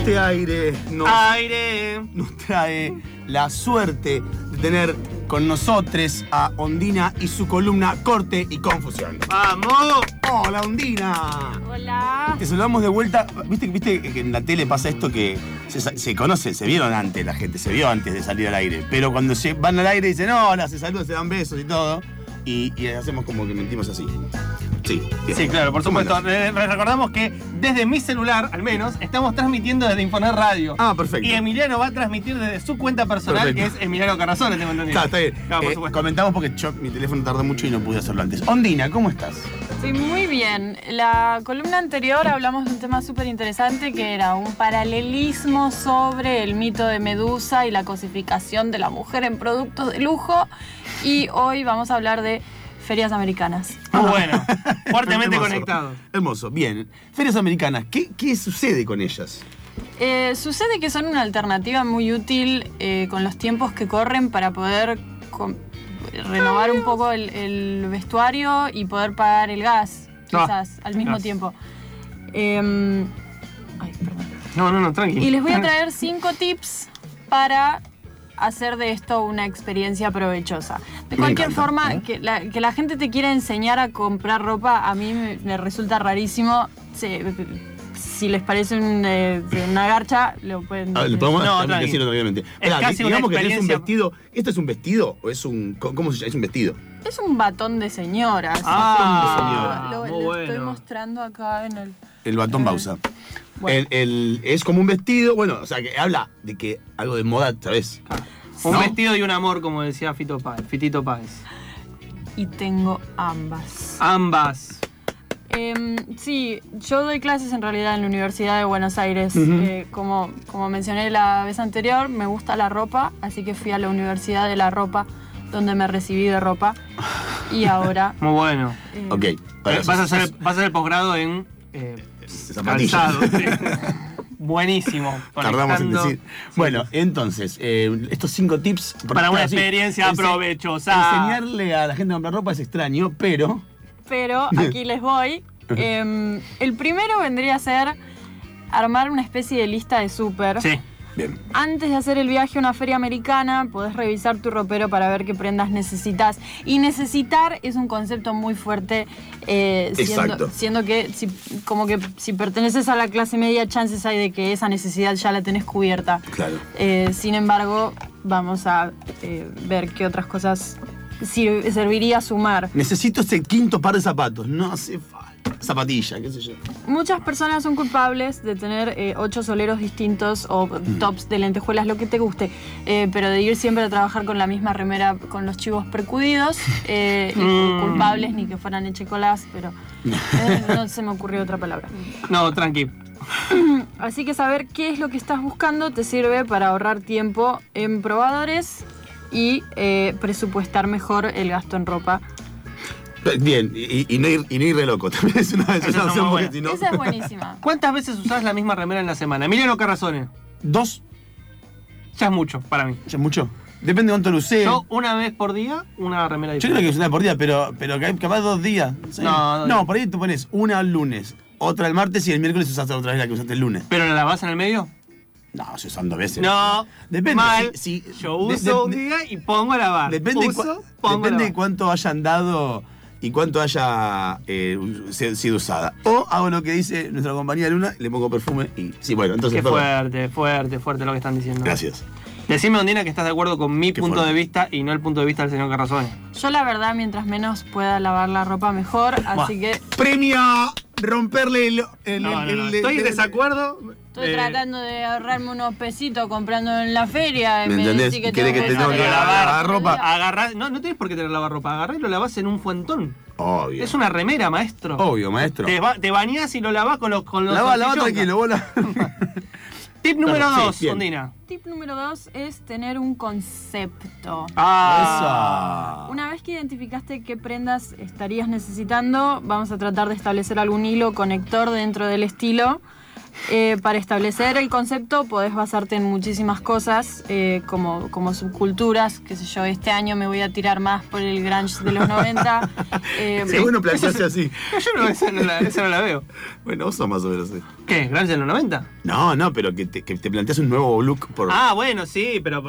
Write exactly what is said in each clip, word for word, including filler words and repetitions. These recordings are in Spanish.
este aire nos, Aire. nos trae la suerte de tener con nosotros a Ondina y su columna Corte y Confusión. ¡Vamos! ¡Hola, Ondina! Hola. Te saludamos de vuelta. ¿Viste, viste que en la tele pasa esto que se, se conoce, se vieron antes la gente, se vio antes de salir al aire. Pero cuando se van al aire dicen hola, se saludan, se dan besos y todo. Y, y hacemos como que mentimos así. Sí, bien. Sí, claro, por ¿Cómo supuesto. andás? Eh, Recordamos que desde mi celular, al menos, estamos transmitiendo desde Infonet Radio. Ah, perfecto. Y Emiliano va a transmitir desde su cuenta personal, Perfecto. que es Emiliano Carrazone, tengo entendido. Está, está bien. Claro, por Eh, supuesto. comentamos porque yo, mi teléfono tardó mucho y no pude hacerlo antes. Ondina, ¿cómo estás? Estoy muy bien. La columna anterior hablamos de un tema súper interesante que era un paralelismo sobre el mito de Medusa y la cosificación de la mujer en productos de lujo. Y hoy vamos a hablar de ferias americanas. Muy bueno. Fuertemente Hermoso. conectado. Hermoso, bien. Ferias americanas, ¿qué, qué sucede con ellas? Eh, sucede que son una alternativa muy útil eh, con los tiempos que corren para poder con- renovar un poco el, el vestuario y poder pagar el gas, quizás, Ah, al mismo gas. tiempo. Eh, ay, perdón. No, no, no, tranqui. Y les voy a traer cinco tips para hacer de esto una experiencia provechosa. De Me cualquier encanta, forma, ¿eh? que, la, que la gente te quiera enseñar a comprar ropa, a mí me, me resulta rarísimo. Sí, si les parece un, eh, una garcha, lo pueden Ah, le podemos No, también tranqui. decirlo, obviamente. Es Esperá, casi una digamos que tenés un experiencia- vestido. ¿Esto es un vestido o es un. ¿Cómo se llama? Es un vestido. Es un batón de señora. así Ah, que lo, muy lo estoy bueno. mostrando acá en el... El batón Eh, Bausa. bueno. El, el- es como un vestido, bueno, o sea, que habla de que algo de moda, ¿sabes? Un ¿No? vestido y un amor, como decía Fito Páez, Fitito Páez. Y tengo ambas. Ambas. Em, sí, yo doy clases en realidad en la Universidad de Buenos Aires. Ujú. Eh, como, como mencioné la vez anterior, me gusta la ropa, así que fui a la Universidad de la Ropa, donde me recibí de ropa. Y ahora... Muy bueno. eh, Ok. Para Vas a hacer, vas a hacer el posgrado en eh, zapatillas. calzado. Sí. Buenísimo. Tardamos en conectando. decir. Bueno, entonces, eh, estos cinco tips. Para una sí, experiencia ense- provechosa. Enseñarle a la gente a comprar ropa es extraño, pero. Pero aquí les voy. Em, el primero vendría a ser armar una especie de lista de súper. Sí. Bien. Antes de hacer el viaje a una feria americana, podés revisar tu ropero para ver qué prendas necesitas. Y necesitar es un concepto muy fuerte, eh, siendo, Exacto. siendo que si, como que si perteneces a la clase media, chances hay de que esa necesidad ya la tenés cubierta. Claro. Eh, sin embargo, vamos a eh, ver qué otras cosas sir- serviría sumar. Necesito ese quinto par de zapatos. No hace falta. Zapatilla, qué sé yo. Muchas personas son culpables de tener eh, ocho soleros distintos o tops de lentejuelas, lo que te guste, eh, pero de ir siempre a trabajar con la misma remera con los chivos percudidos eh, y Mm. culpables ni que fueran echecolás, pero eh, no se me ocurrió otra palabra. No, tranqui. Así que saber qué es lo que estás buscando te sirve para ahorrar tiempo en probadores y eh, presupuestar mejor el gasto en ropa. Bien, y, y no ir, y no ir re loco. También es una Esa es desayunación muy porque buena. si no. Esa es buenísima. ¿Cuántas veces usás la misma remera en la semana? Emiliano Carrazone. Dos, Ya es mucho para mí. ya es mucho. Depende de cuánto lo use. Yo una vez por día, una remera Yo creo diferente. que es una por día, pero, pero ca- capaz dos días. Sí. No, dos no, días. por ahí tú pones una el lunes, otra el martes y el miércoles usaste otra vez la que usaste el lunes. ¿Pero la lavás en el medio? No, se usan dos veces. No. Depende. Mal. Si, si- Yo de- uso de- un de- día y pongo a lavar. Depende, Uso, cua- pongo a depende de lavar. cuánto hayan dado y cuánto haya eh, se- sido usada. O hago lo que dice nuestra compañía Luna, le pongo perfume y. Sí, bueno, entonces. Qué perdón. fuerte, fuerte, fuerte lo que están diciendo. Gracias. Decime, Ondina, que estás de acuerdo con mi Qué punto fuerte. de vista y no el punto de vista del señor Carrazone. Yo la verdad, mientras menos pueda lavar la ropa mejor, así que Premio romperle el. el- No, no, el- no. el- Estoy en el- desacuerdo. estoy Eh, tratando de ahorrarme unos pesitos comprando en la feria. y ¿Me entendés? decís que ¿Querés que te dejar tengo de que lavar lavar todo el ropa? día. Agarrá, no, no tienes por qué tener lavarropa. Agarrá y lo lavás en un fuentón. Obvio. Es una remera, maestro. Obvio, maestro. Te, ba- te bañás y lo lavás con los con los Lava, lava salchichongas. tranquilo, bola. Tip número Perdón, sí, dos, bien. Ondina. Tip número dos es tener un concepto. Ah. Esa. Una vez que identificaste qué prendas estarías necesitando, vamos a tratar de establecer algún hilo conector dentro del estilo Eh, para establecer el concepto podés basarte en muchísimas cosas, eh, como, como subculturas, qué sé yo, este año me voy a tirar más por el grunge de los noventa. Eh, Qué bueno plantearse así. Yo no, esa no, la, esa no la veo. Bueno, vos sos más o menos así. ¿Qué? ¿Grunge de los noventa? No, no, pero que te, que te planteas un nuevo look por... Ah, bueno, sí, pero...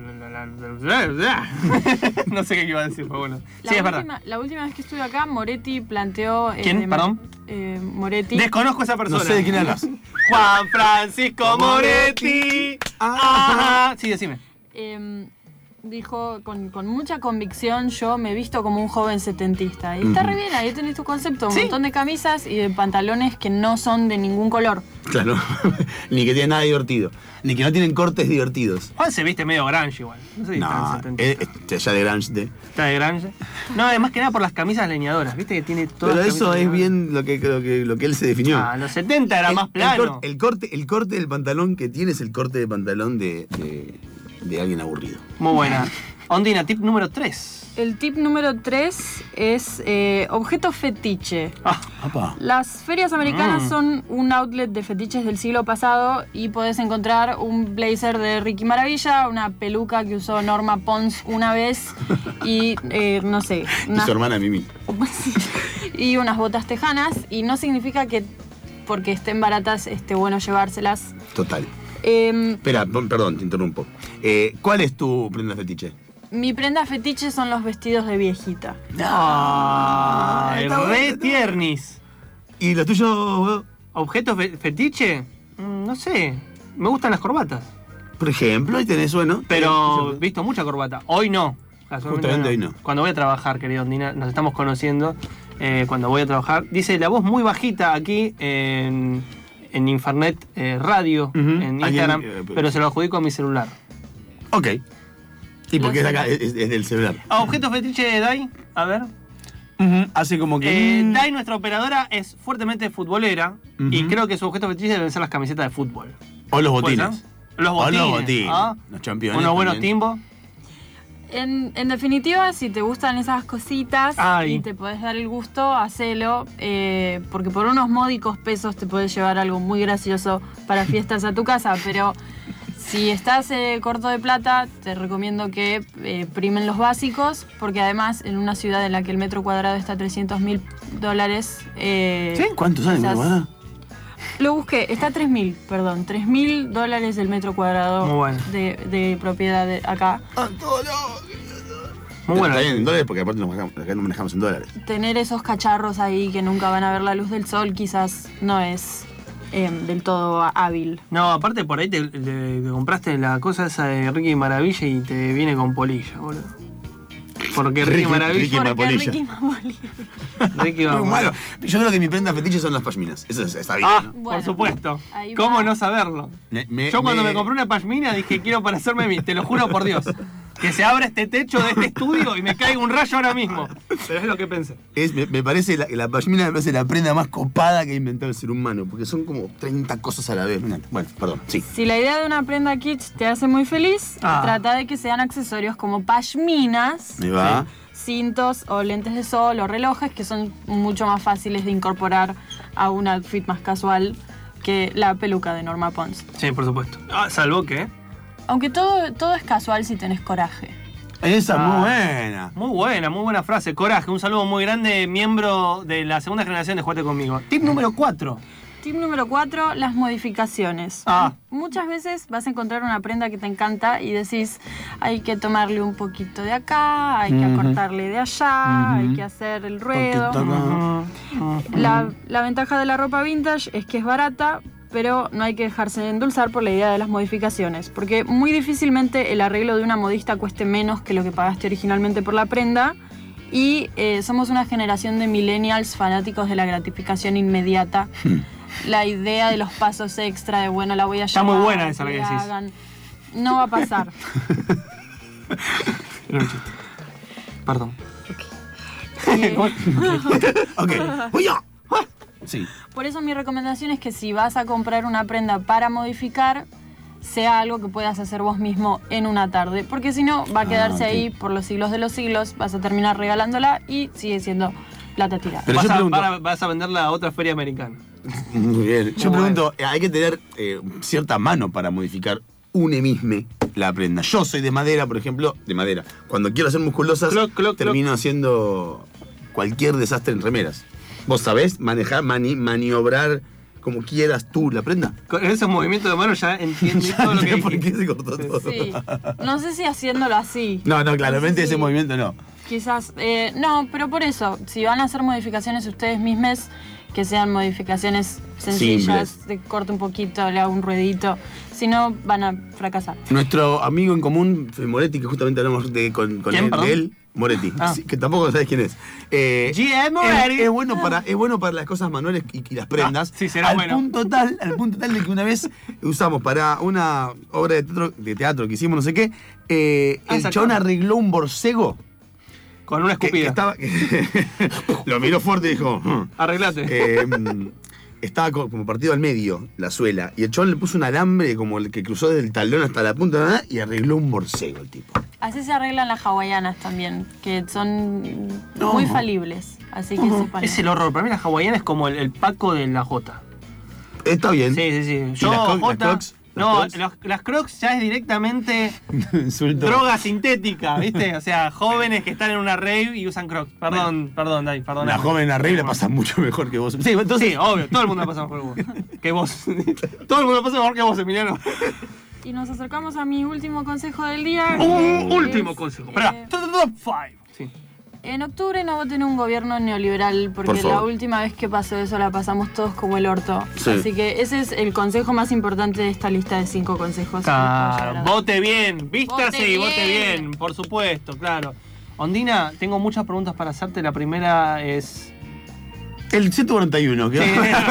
No sé qué iba a decir, pero bueno. La, Sí, es última, verdad. la última vez que estuve acá, Moretti planteó... eh, ¿Quién? de- Perdón. eh, Moretti. Desconozco a esa persona. No sé de quién hablas. Juan Francisco Moretti. Ah, sí, decime. eh, dijo con, con mucha convicción, yo me he visto como un joven setentista. Y está Ujú. re bien, ahí tenés tu concepto, un Sí. montón de camisas y de pantalones que no son de ningún color. Claro. Ni que tiene nada divertido. Ni que no tienen cortes divertidos. Juan se viste medio grunge igual. No sé si está en No, setenta. es, es ya de grunge de... Está de grunge. No, además que nada por las camisas leñadoras. Viste que tiene todas Pero las eso camisas es leñadoras. bien lo que, lo que, lo que él se definió. Ah, los setenta era el, más el plano. cor- El, corte, el corte del pantalón que tiene es el corte de pantalón de, de, de alguien aburrido. Muy buena. Ondina, tip número tres. El tip número tres es eh, objeto fetiche. Ah, Apa. Las ferias americanas Mm. son un outlet de fetiches del siglo pasado y podés encontrar un blazer de Ricky Maravilla, una peluca que usó Norma Pons una vez y, eh, no sé, Y una- su hermana Mimi. y unas botas tejanas. Y no significa que porque estén baratas esté bueno llevárselas. Total. Eh, Espera, p- perdón, te interrumpo. Eh, ¿Cuál es tu prenda fetiche? mi prenda fetiche son los vestidos de viejita. Ay, está bueno, re está tiernis. ¿Y lo tuyo, weón? ¿Objetos fe- fetiche? Mm, no sé. Me gustan las corbatas. Por ejemplo, ahí tenés, bueno. Pero he visto mucha corbata. Hoy no. Casualmente Justamente hoy no. Cuando voy a trabajar, querido Ondina, nos estamos conociendo. eh, cuando voy a trabajar. Dice la voz muy bajita aquí en, en Infernet eh, Radio, Ujú. en Instagram, Alguien, eh, pero se lo adjudico a mi celular. Ok. Sí, porque es, Lo acá, sé. es, es del celular. Ah, objetos fetiche de Dai, a ver. Hace como que... Eh, mm, Dai, nuestra operadora, es fuertemente futbolera y Ujú. creo que su objeto fetiche deben ser las camisetas de fútbol. O los ¿Puede botines. ser? Los O botines. los botines. ¿ah? Los championes Unos buenos también. timbos. En, en definitiva, si te gustan esas cositas Ay. y te podés dar el gusto, hacelo, eh, porque por unos módicos pesos te podés llevar algo muy gracioso para fiestas a tu casa, pero si estás eh, corto de plata, te recomiendo que eh, primen los básicos, porque además en una ciudad en la que el metro cuadrado está a trescientos mil dólares... eh, ¿Sí? ¿Cuántos años, quizás- guarda? Lo busqué, está a tres mil, perdón, tres mil dólares el metro cuadrado Muy bueno. de, de propiedad de acá. Muy bueno. Está bien en dólares porque aparte nos manejamos- acá no manejamos en dólares. Tener esos cacharros ahí que nunca van a ver la luz del sol quizás no es eh, del todo hábil. No, aparte por ahí te, te- te compraste la cosa esa de Ricky Maravilla y te viene con polilla, boludo. Porque Ricky, Ricky- Maravilla. Ricky Porque Mapolilla. Ricky Mapolilla. Ricky va- Muy malo. Yo creo que mi prenda fetiche son las pashminas. Eso es- está bien. Ah, ¿no? Bueno, por supuesto. ahí ¿Cómo va. no saberlo? Me- me- Yo cuando me, me- compré una pashmina dije quiero parecerme mí, te lo juro por Dios. Que se abra este techo de este estudio y me caiga un rayo ahora mismo. Pero es lo que pensé. Es, me, me parece, la, la pashmina me parece la prenda más copada que ha inventado el ser humano, porque son como treinta cosas a la vez. Bueno, perdón, sí. Si la idea de una prenda kitsch te hace muy feliz, Ah. trata de que sean accesorios como pashminas, Me va. cintos o lentes de sol o relojes que son mucho más fáciles de incorporar a un outfit más casual que la peluca de Norma Pons. Sí, por supuesto. Ah, salvo que. Aunque todo, todo es casual si tenés coraje. Esa es Ah. muy buena. Muy buena, muy buena frase. Coraje, un saludo muy grande, miembro de la segunda generación de Juegate Conmigo. Tip número cuatro. Tip número cuatro, las modificaciones. Ah. Muchas veces vas a encontrar una prenda que te encanta y decís, hay que tomarle un poquito de acá, hay que Ujú. acortarle de allá, Ujú. hay que hacer el ruedo. Poquito acá. Mm, mm. La, la ventaja de la ropa vintage es que es barata, pero no hay que dejarse endulzar por la idea de las modificaciones, porque muy difícilmente el arreglo de una modista cueste menos que lo que pagaste originalmente por la prenda. Y eh, somos una generación de millennials fanáticos de la gratificación inmediata. La idea de los pasos extra, de bueno, la voy a Está llamar, muy buena esa la que decís. hagan, no va a pasar. Era un chiste. Perdón. Eh, Ok. Voy yo. Ah. Sí. por eso mi recomendación es que si vas a comprar una prenda para modificar, sea algo que puedas hacer vos mismo en una tarde. Porque si no, va a quedarse Ah, ok. ahí por los siglos de los siglos, vas a terminar regalándola y sigue siendo plata tirada. Pero vas, yo a, pregunto- para- vas a venderla a otra feria americana. Muy bien. Yo Muy pregunto, eh, hay que tener eh, cierta mano para modificar un emisme la prenda. Yo soy de madera, por ejemplo, de madera. Cuando quiero hacer musculosas, Cloc, cloc, termino haciendo cualquier desastre en remeras. ¿Vos sabés manejar, mani- maniobrar como quieras tú la prenda? Con esos movimientos de mano ya entendí todo lo que ¿Por qué dijiste. se cortó todo? Sí. No sé si haciéndolo así. No, no, claramente No sé si- ese movimiento no. Quizás, eh, no, pero por eso, si van a hacer modificaciones ustedes mismos, que sean modificaciones sencillas, Simples. de corte un poquito, le hago un ruedito, si no van a fracasar. Nuestro amigo en común, Moretti, que justamente hablamos de, con, con ¿Quién, él, perdón? de él, Moretti, Ah. sí, que tampoco sabés quién es. Eh, G M es, Moretti. es bueno para, es bueno para las cosas manuales y, y las prendas. Ah, sí, será al bueno. Punto tal, al punto tal de que una vez usamos para una obra de teatro, de teatro que hicimos, no sé qué, eh, Ah, el sacó. chabón arregló un borcego Con una que, que escupida. estaba. Lo miró fuerte y dijo. "Hmm". Arreglate. Eh, estaba co- como partido al medio la suela. Y el chabón le puso un alambre como el que cruzó desde el talón hasta la punta ¿verdad? Y arregló un borcego el tipo. Así se arreglan las hawaianas también, que son No. muy falibles, así que sepan. Es el horror. Para mí la hawaiana es como el, el Paco de la Jota. Está bien. Sí, sí, sí. ¿Y Yo, las crocs- Jota, las crocs? no, ¿Las crocs? los- las crocs ya es directamente Insulto. droga sintética, ¿viste? O sea, jóvenes que están en una rave y usan crocs. Perdón, perdón, Dai, perdón. La joven en la regla pasa mucho mejor que vos. Sí, entonces. Sí, obvio, todo el mundo pasa mejor que vos. Que vos. Todo el mundo pasa mejor que vos, Emiliano. Y nos acercamos a mi último consejo del día. Un que último es, consejo. eh, Espera, top top five. Sí. En octubre no voten un gobierno neoliberal, porque Por favor. la última vez que pasó eso la pasamos todos como el orto. Sí. Así que ese es el consejo más importante de esta lista de cinco consejos. que les puedo llegar a dar. Vote bien, vístase Vote y vote bien. bien, por supuesto, claro. Ondina, tengo muchas preguntas para hacerte. La primera es. El ciento cuarenta y uno, ¿qué?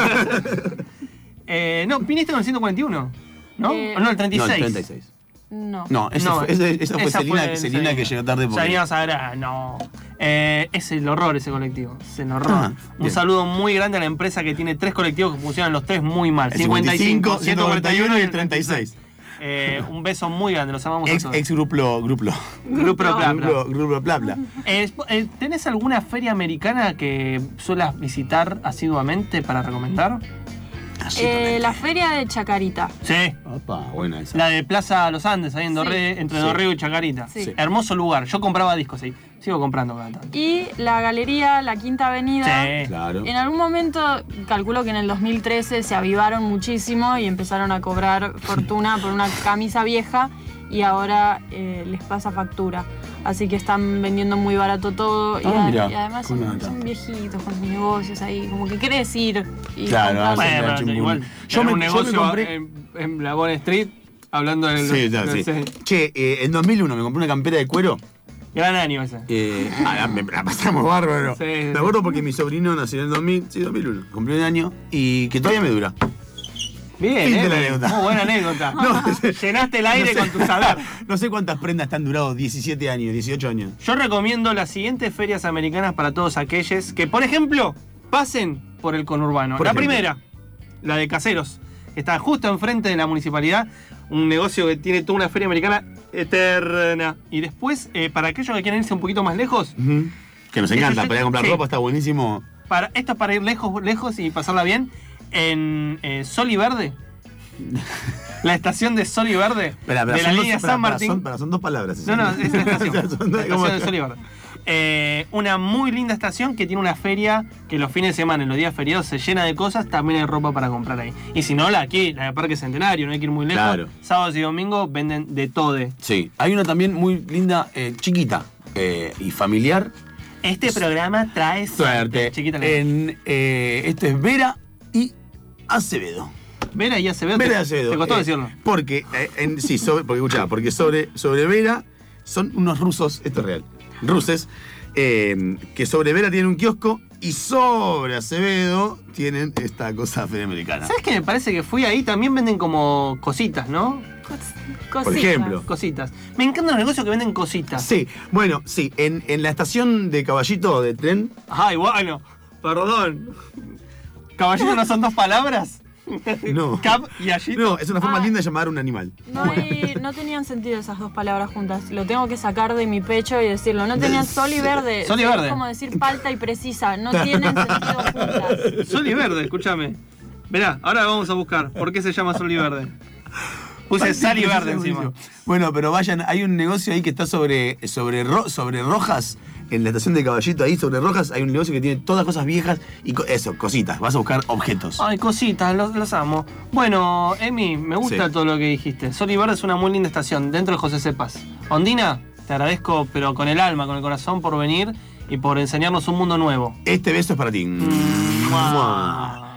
eh, no, viniste con el ciento cuarenta y uno, ¿no? Eh, ¿O no, el treinta y No, seis? el treinta y seis. No. No, esa No, fue, esa, esa fue esa Selina, fue Selina que llegó tarde porque. Selina Sagrada, no. Eh, es el horror ese colectivo. Es el horror. Ah, Un bien. saludo muy grande a la empresa que tiene tres colectivos que funcionan los tres muy mal. El cincuenta y cinco, ciento cuarenta y uno y el treinta y seis. Eh, un beso muy grande, los amamos a Ex, todos. ex grupo, grupo. Grupo Bla, Bla. Grupo, grupo bla bla. Eh, eh, ¿Tenés alguna feria americana que suelas visitar asiduamente para recomendar? Eh, la feria de Chacarita. Sí. Opa, buena esa. La de Plaza Los Andes, ahí en Sí. Dorrego, entre Sí. Dorrego y Chacarita. Sí. Hermoso lugar. Yo compraba discos ahí. Sigo comprando cada tanto. Y la galería La Quinta Avenida. Sí. Claro. En algún momento, calculo que en el dos mil trece se avivaron muchísimo y empezaron a cobrar fortuna por una camisa vieja y ahora eh, les pasa factura. Así que están vendiendo muy barato todo y, Ah, a- mirá, y además con son, nada. son viejitos con sus negocios ahí, como que querés ir y Claro, comprar. ah, Bueno, Bueno, pero chingón. igual, Yo yo me- un yo me negocio compré- en, en la Bond Street, hablando del... Sí, ya, del- sí. Che, eh, en dos mil uno me compré una campera de cuero. Gran año ese. Eh, ah, la, me- la pasamos bárbaro. Sí, sí, me sí. acuerdo porque mi sobrino nació en el dos mil, sí, dos mil uno. Cumplió un año y que todavía me dura. Bien, Fin de eh, la anécdota. muy buena anécdota. No, Llenaste el aire no sé- con tu saber. No sé cuántas prendas te han durado diecisiete años, dieciocho años. Yo recomiendo las siguientes ferias americanas para todos aquellos que, por ejemplo, pasen por el conurbano. Por la ejemplo. primera, la de Caseros. Está justo enfrente de la municipalidad. Un negocio que tiene toda una feria americana eterna. Y después, eh, para aquellos que quieren irse un poquito más lejos, Ujú. Que nos encanta, Eso yo- para ir a comprar sí. ropa está buenísimo. para, esto es para ir lejos, lejos y pasarla bien, en eh, Sol y Verde. La estación de Sol y Verde Espera, espera, de la son dos- línea espera, San espera, Martín. Son, espera, son dos palabras. No, no, es la estación. O sea, son La dos- como- estación de Sol y Verde. Eh, una muy linda estación que tiene una feria que los fines de semana, en los días feriados, se llena de cosas. También hay ropa para comprar ahí. Y si no, la aquí, la de Parque Centenario, no hay que ir muy lejos. Claro. Sábados y domingos venden de todo. Sí, hay una también muy linda, eh, chiquita eh, y familiar. Este programa trae Suerte. Chiquita la- En, eh, esto es Vera y Acevedo. Vera y Acevedo. Vera y te- Acevedo. Te costó eh, decirlo. Porque, eh, en- sí, sobre, porque escuchá, porque sobre, sobre Vera son unos rusos, esto es real, ruses, eh, que sobre Vera tienen un kiosco y sobre Acevedo tienen esta cosa feria americana. ¿Sabes qué? Me parece que fui ahí, también venden como cositas, ¿no? Cos- Por cositas. ejemplo. Cositas. Me encantan los negocios que venden cositas. Sí, bueno, sí, en, en la estación de Caballito de tren, Ay, bueno, perdón. ¿Caballito no son dos palabras? No. Cap y Allito. No, es una forma Ah. linda de llamar a un animal. No, hay- no tenían sentido esas dos palabras juntas. Lo tengo que sacar de mi pecho y decirlo. No tenían sol y verde. Sol y Es verde. como decir palta y precisa. No tienen sentido juntas. Sol y verde, escúchame. Verá, ahora vamos a buscar. ¿Por qué se llama sol y verde? Puse sal y verde encima. Bueno, pero vayan, hay un negocio ahí que está sobre, sobre, ro- sobre Rojas, en la estación de Caballito, ahí sobre Rojas, hay un negocio que tiene todas cosas viejas y co- eso, cositas. Vas a buscar objetos. Ay, cositas, los, los amo. Bueno, Emi, me gusta Sí. todo lo que dijiste. Sol y Verde es una muy linda estación dentro de José Cepaz. Ondina, te agradezco, pero con el alma, con el corazón, por venir y por enseñarnos un mundo nuevo. Este beso es para ti. Mua.